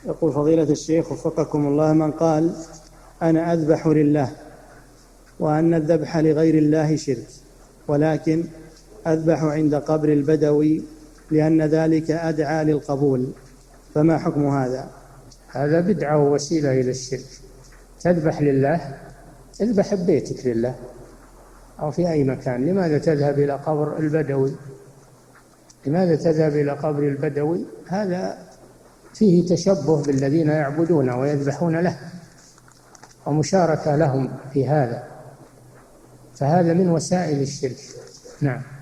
يقول فضيلة الشيخ وفقكم الله: من قال أنا أذبح لله وأن الذبح لغير الله شرك، ولكن أذبح عند قبر البدوي لأن ذلك أدعى للقبول، فما حكم هذا؟ هذا بدعة ووسيلة إلى الشرك. تذبح لله، اذبح ببيتك لله أو في أي مكان. لماذا تذهب إلى قبر البدوي؟ لماذا تذهب إلى قبر البدوي؟ هذا فيه تشبه بالذين يعبدون ويذبحون له ومشاركة لهم في هذا، فهذا من وسائل الشرك. نعم.